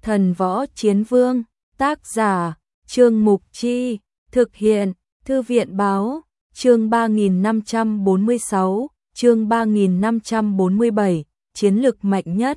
Thần Võ Chiến Vương, tác giả, Trương Mục Chi, thực hiện, Thư viện Báo, chương 3546, chương 3547, chiến lực mạnh nhất.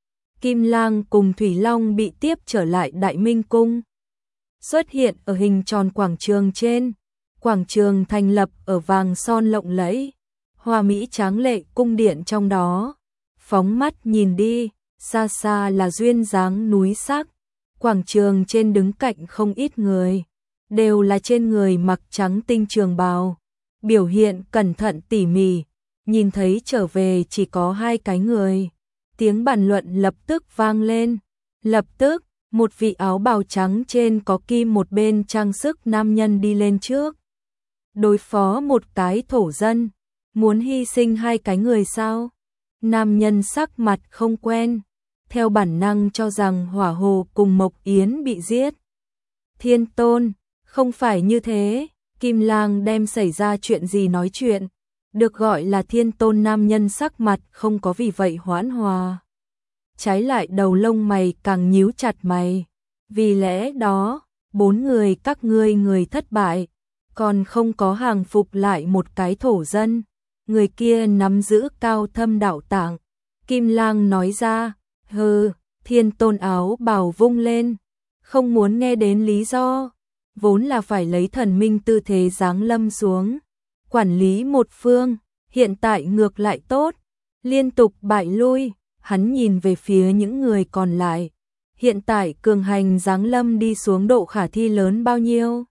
Kim Lang cùng Thủy Long bị tiếp trở lại Đại Minh Cung. Xuất hiện ở hình tròn quảng trường trên, quảng trường thành lập ở vàng son lộng lẫy, hoa mỹ tráng lệ cung điện trong đó. Phóng mắt nhìn đi, xa xa là duyên dáng núi sắc, quảng trường trên đứng cạnh không ít người, đều là trên người mặc trắng tinh trường bào, biểu hiện cẩn thận tỉ mỉ, nhìn thấy trở về chỉ có hai cái người. Tiếng bàn luận lập tức vang lên, lập tức, một vị áo bào trắng trên có kim một bên trang sức nam nhân đi lên trước. Đối phó một cái thổ dân, muốn hy sinh hai cái người sao? Nam nhân sắc mặt không quen, theo bản năng cho rằng Hỏa Hồ cùng Mộc Yến bị giết. Thiên Tôn, không phải như thế, Kim Lang đem xảy ra chuyện gì nói chuyện, được gọi là Thiên Tôn nam nhân sắc mặt không có vì vậy hoãn hòa. Trái lại đầu lông mày càng nhíu chặt mày, vì lẽ đó, bốn người các ngươi người thất bại, còn không có hàng phục lại một cái thổ dân, người kia nắm giữ cao thâm đạo tạng. Kim Lang nói ra, hừ, Thiên Tôn áo bào vung lên, không muốn nghe đến lý do, vốn là phải lấy thần minh tư thế giáng lâm xuống, quản lý một phương, hiện tại ngược lại tốt, liên tục bại lui. Hắn nhìn về phía những người còn lại, hiện tại cường hành giáng lâm đi xuống độ khả thi lớn bao nhiêu?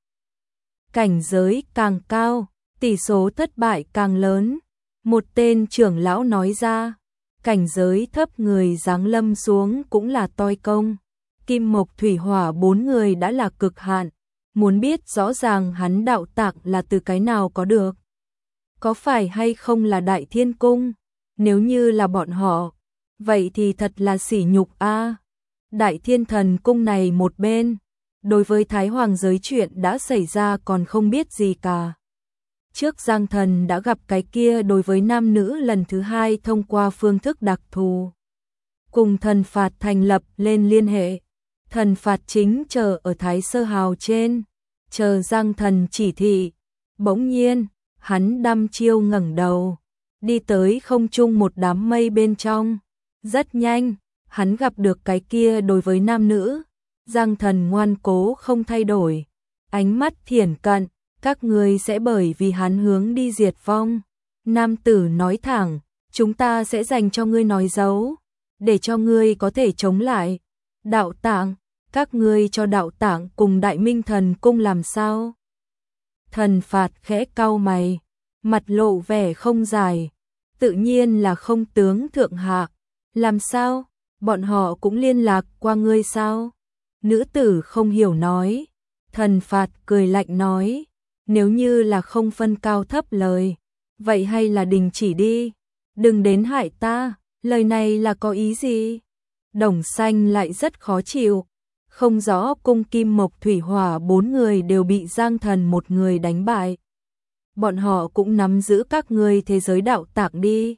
Cảnh giới càng cao, tỷ số thất bại càng lớn. Một tên trưởng lão nói ra, cảnh giới thấp người giáng lâm xuống cũng là toi công. Kim Mộc Thủy Hỏa bốn người đã là cực hạn, muốn biết rõ ràng hắn đạo tạng là từ cái nào có được. Có phải hay không là Đại Thiên Cung? Nếu như là bọn họ, vậy thì thật là sỉ nhục a. Đại Thiên Thần Cung này một bên, đối với Thái Hoàng giới chuyện đã xảy ra còn không biết gì cả. Trước Giang Thần đã gặp cái kia đối với nam nữ lần thứ hai thông qua phương thức đặc thù. Cùng thần phạt thành lập lên liên hệ. Thần phạt chính chờ ở Thái Sơ Hào trên, chờ Giang Thần chỉ thị. Bỗng nhiên, hắn đăm chiêu ngẩng đầu, đi tới không trung một đám mây bên trong. Rất nhanh, hắn gặp được cái kia đối với nam nữ. Giang Thần ngoan cố không thay đổi, ánh mắt thiển cận, các ngươi sẽ bởi vì hắn hướng đi diệt vong. Nam tử nói thẳng, chúng ta sẽ dành cho ngươi nói dấu, để cho ngươi có thể chống lại. Đạo tạng, các ngươi cho đạo tạng cùng Đại Minh Thần Cung làm sao? Thần phạt khẽ cau mày, mặt lộ vẻ không giải, tự nhiên là không tướng thượng hạ. Làm sao? Bọn họ cũng liên lạc qua ngươi sao? Nữ tử không hiểu nói. Thần phạt cười lạnh nói, nếu như là không phân cao thấp lời, vậy hay là đình chỉ đi, đừng đến hại ta, lời này là có ý gì? Đồng Xanh lại rất khó chịu, không rõ cung Kim Mộc Thủy Hỏa bốn người đều bị Giang Thần một người đánh bại. Bọn họ cũng nắm giữ các ngươi thế giới đạo tạng đi.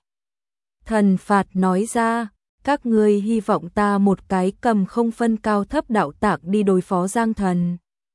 Thần phạt nói ra, các ngươi hy vọng ta một cái cầm không phân cao thấp đạo tạng đi đối phó Giang Thần.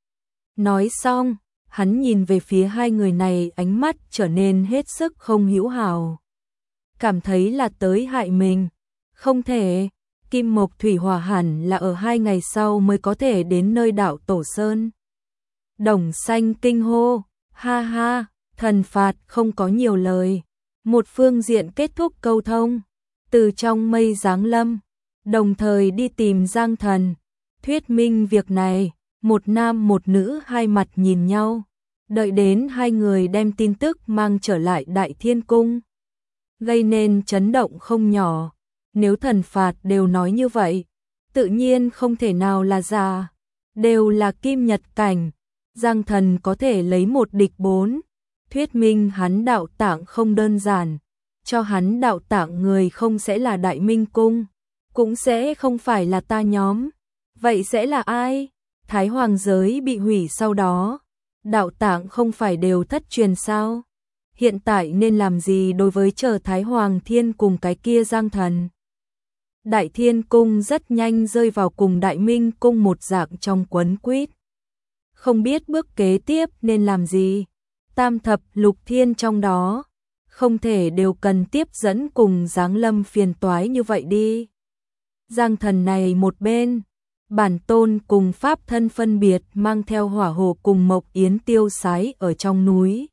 Nói xong, hắn nhìn về phía hai người này, ánh mắt trở nên hết sức không hữu hảo. Cảm thấy là tới hại mình. Không thể, Kim Mộc Thủy Hỏa hẳn là ở 2 ngày sau mới có thể đến nơi đảo Tổ Sơn. Đồng Xanh kinh hô, ha ha, thần phạt không có nhiều lời. Một phương diện kết thúc câu thông, từ trong mây giáng lâm, đồng thời đi tìm Giang Thần, thuyết minh việc này. Một nam một nữ hai mặt nhìn nhau, đợi đến hai người đem tin tức mang trở lại Đại Thiên Cung, gây nên chấn động không nhỏ. Nếu thần phạt đều nói như vậy, tự nhiên không thể nào là giả, đều là kim nhật cảnh, Giang Thần có thể lấy một địch 4, thuyết minh hắn đạo tạng không đơn giản, cho hắn đạo tạng người không sẽ là Đại Minh Cung, cũng sẽ không phải là ta nhóm, vậy sẽ là ai? Thái Hoàng giới bị hủy sau đó, đạo tạng không phải đều thất truyền sao? Hiện tại nên làm gì đối với chờ Thái Hoàng Thiên cùng cái kia Giang Thần? Đại Thiên Cung rất nhanh rơi vào cùng Đại Minh Cung một dạng trong quấn quýt. Không biết bước kế tiếp nên làm gì. Tam thập lục thiên trong đó, không thể đều cần tiếp dẫn cùng giáng lâm phiền toái như vậy đi. Giang Thần này một bên, bản tôn cùng pháp thân phân biệt mang theo hỏa hồ cùng Mộc Yến tiêu sái ở trong núi.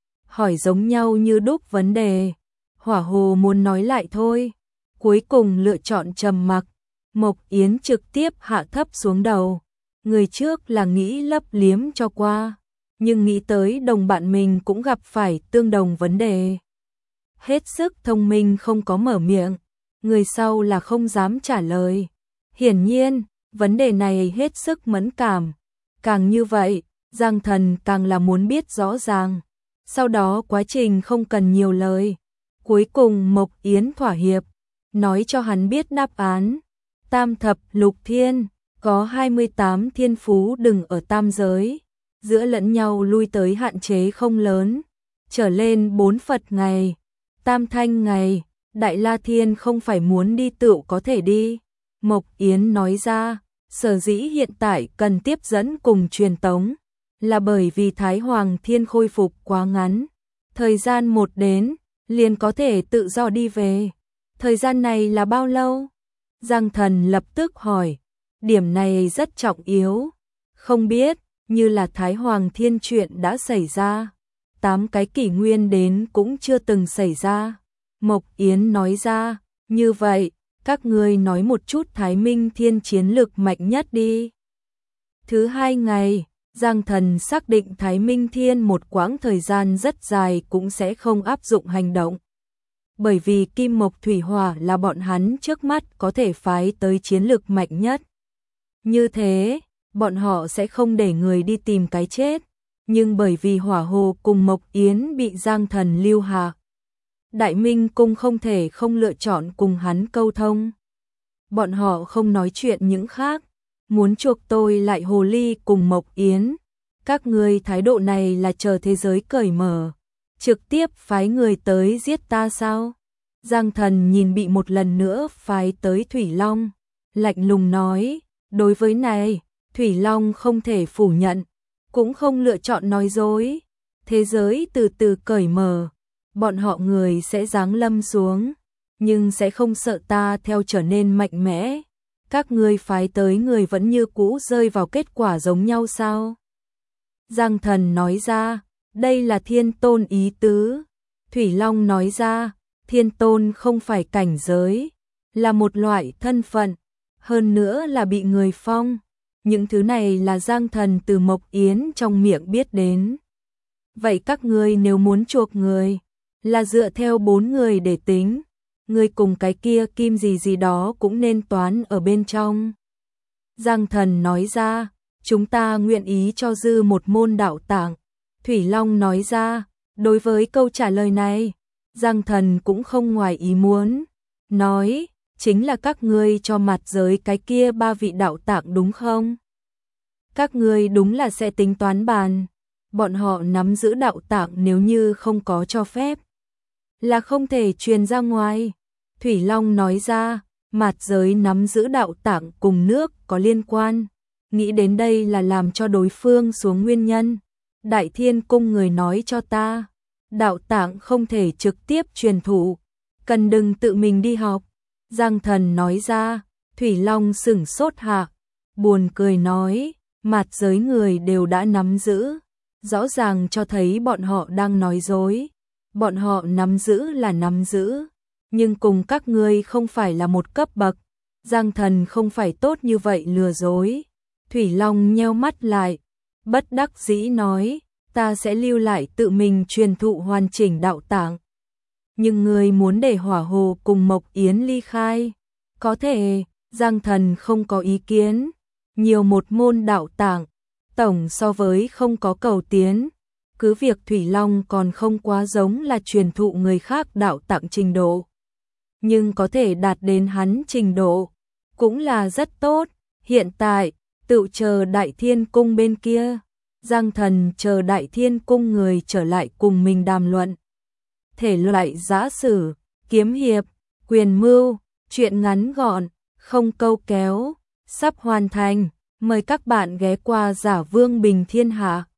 Hỏi giống nhau như đúc vấn đề, hỏa hồ muốn nói lại thôi, cuối cùng lựa chọn trầm mặc. Mộc Yến trực tiếp hạ thấp xuống đầu, người trước là nghĩ lấp liếm cho qua, nhưng nghĩ tới đồng bạn mình cũng gặp phải tương đồng vấn đề. Hết sức thông minh không có mở miệng, người sau là không dám trả lời. Hiển nhiên, vấn đề này hết sức mẫn cảm. Càng như vậy, Giang Thần càng là muốn biết rõ ràng. Sau đó quá trình không cần nhiều lời. Cuối cùng Mộc Yến thỏa hiệp, nói cho hắn biết đáp án. Tam thập lục thiên, có 28 thiên phú đừng ở tam giới. Giữa lẫn nhau lui tới hạn chế không lớn. Trở lên 4 Phật ngày, Tam Thanh ngày, Đại La Thiên không phải muốn đi tựu có thể đi. Mộc Yến nói ra, sở dĩ hiện tại cần tiếp dẫn cùng truyền tống, là bởi vì Thái Hoàng Thiên khôi phục quá ngắn. Thời gian một đến, liền có thể tự do đi về. Thời gian này là bao lâu? Giang Thần lập tức hỏi, điểm này rất trọng yếu. Không biết, như là Thái Hoàng Thiên chuyện đã xảy ra. 8 cái kỷ nguyên đến cũng chưa từng xảy ra. Mộc Yến nói ra, như vậy, các ngươi nói một chút Thái Minh Thiên chiến lực mạnh nhất đi. Thứ 2 ngày, Giang Thần xác định Thái Minh Thiên một quãng thời gian rất dài cũng sẽ không áp dụng hành động. Bởi vì Kim Mộc Thủy Hỏa là bọn hắn trước mắt có thể phái tới chiến lực mạnh nhất. Như thế, bọn họ sẽ không để người đi tìm cái chết. Nhưng bởi vì Hỏa Hồ cùng Mộc Yến bị Giang Thần lưu hạ, Đại Minh Cung không thể không lựa chọn cùng hắn câu thông. Bọn họ không nói chuyện những khác, muốn chuộc tôi lại Hồ Ly cùng Mộc Yến. Các ngươi thái độ này là chờ thế giới cởi mở, trực tiếp phái người tới giết ta sao? Giang Thần nhìn bị một lần nữa phái tới Thủy Long, lạnh lùng nói, đối với này, Thủy Long không thể phủ nhận, cũng không lựa chọn nói dối. Thế giới từ từ cởi mở, bọn họ người sẽ giáng lâm xuống, nhưng sẽ không sợ ta theo trở nên mạnh mẽ. Các ngươi phái tới người vẫn như cũ rơi vào kết quả giống nhau sao? Giang Thần nói ra, đây là Thiên Tôn ý tứ. Thủy Long nói ra, Thiên Tôn không phải cảnh giới, là một loại thân phận, hơn nữa là bị người phong. Những thứ này là Giang Thần từ Mộc Yến trong miệng biết đến. Vậy các ngươi nếu muốn chuộc người, là dựa theo 4 người để tính, người cùng cái kia kim gì gì đó cũng nên toán ở bên trong. Giang Thần nói ra, chúng ta nguyện ý cho dư một môn đạo tạng. Thủy Long nói ra, đối với câu trả lời này, Giang Thần cũng không ngoài ý muốn, nói, chính là các ngươi cho mặt giới cái kia 3 vị đạo tạng đúng không? Các ngươi đúng là sẽ tính toán bàn, bọn họ nắm giữ đạo tạng nếu như không có cho phép, là không thể truyền ra ngoài. Thủy Long nói ra, mặt giới nắm giữ đạo tạng cùng nước có liên quan, nghĩ đến đây là làm cho đối phương xuống nguyên nhân. Đại Thiên Cung người nói cho ta, đạo tạng không thể trực tiếp truyền thụ, cần đừng tự mình đi học. Giang Thần nói ra, Thủy Long sửng sốt hạ, buồn cười nói, mặt giới người đều đã nắm giữ, rõ ràng cho thấy bọn họ đang nói dối. Bọn họ nắm giữ là nắm giữ, nhưng cùng các ngươi không phải là một cấp bậc. Giang Thần không phải tốt như vậy lừa dối. Thủy Long nheo mắt lại, bất đắc dĩ nói, ta sẽ lưu lại tự mình truyền thụ hoàn chỉnh đạo tạng. Nhưng ngươi muốn để Hỏa Hồ cùng Mộc Yến ly khai, có thể. Giang Thần không có ý kiến, nhiều một môn đạo tạng, tổng so với không có cầu tiến. Cứ việc Thủy Long còn không quá giống là truyền thụ người khác đạo tạng trình độ, nhưng có thể đạt đến hắn trình độ, cũng là rất tốt. Hiện tại, tự chờ Đại Thiên Cung bên kia. Giang Thần chờ Đại Thiên Cung người trở lại cùng mình đàm luận. Thể loại giã sử, kiếm hiệp, quyền mưu, Chuyện ngắn gọn, không câu kéo, sắp hoàn thành. Mời các bạn ghé qua Giả Vương Bình Thiên Hạ.